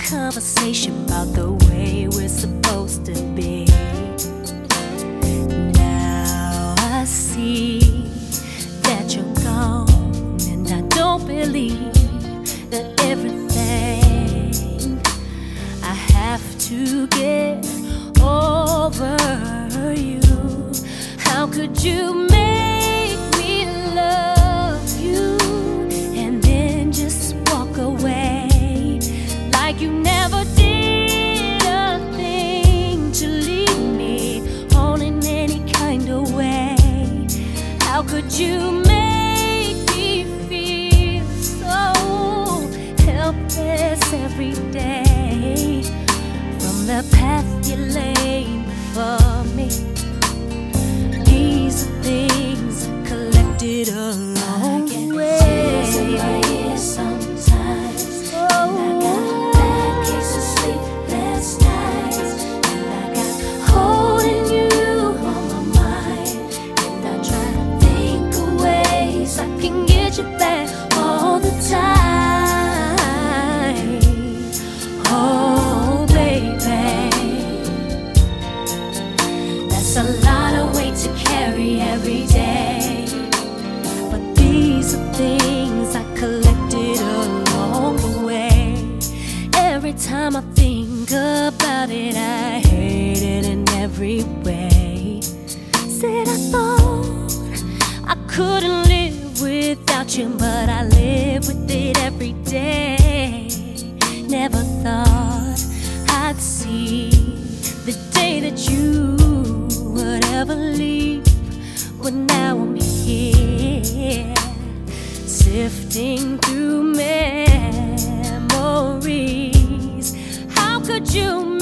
conversation about the way we're supposed to be. Now I see that you're gone, and I don't believe that everything I have to get over you. How could you make me love you and then just walk away like you never did a thing to leave me on in any kind of way? How could you make me feel so helpless every day from the path you laid before me? These are things collected along the way. Tears in my ears sometimes, and I got bad case of sleepless nights, and I got holding you on my mind, and I try to think of ways I can get you back all the time. Oh, baby, that's a lot of weight to carry every day, but these are things I collected along the way. Every time I think about it, I hate it in every way. Said I thought I couldn't live without you, but I live with it every day. Never thought I'd see the day that you would ever leave, but now I'm here, sifting through memories. How could you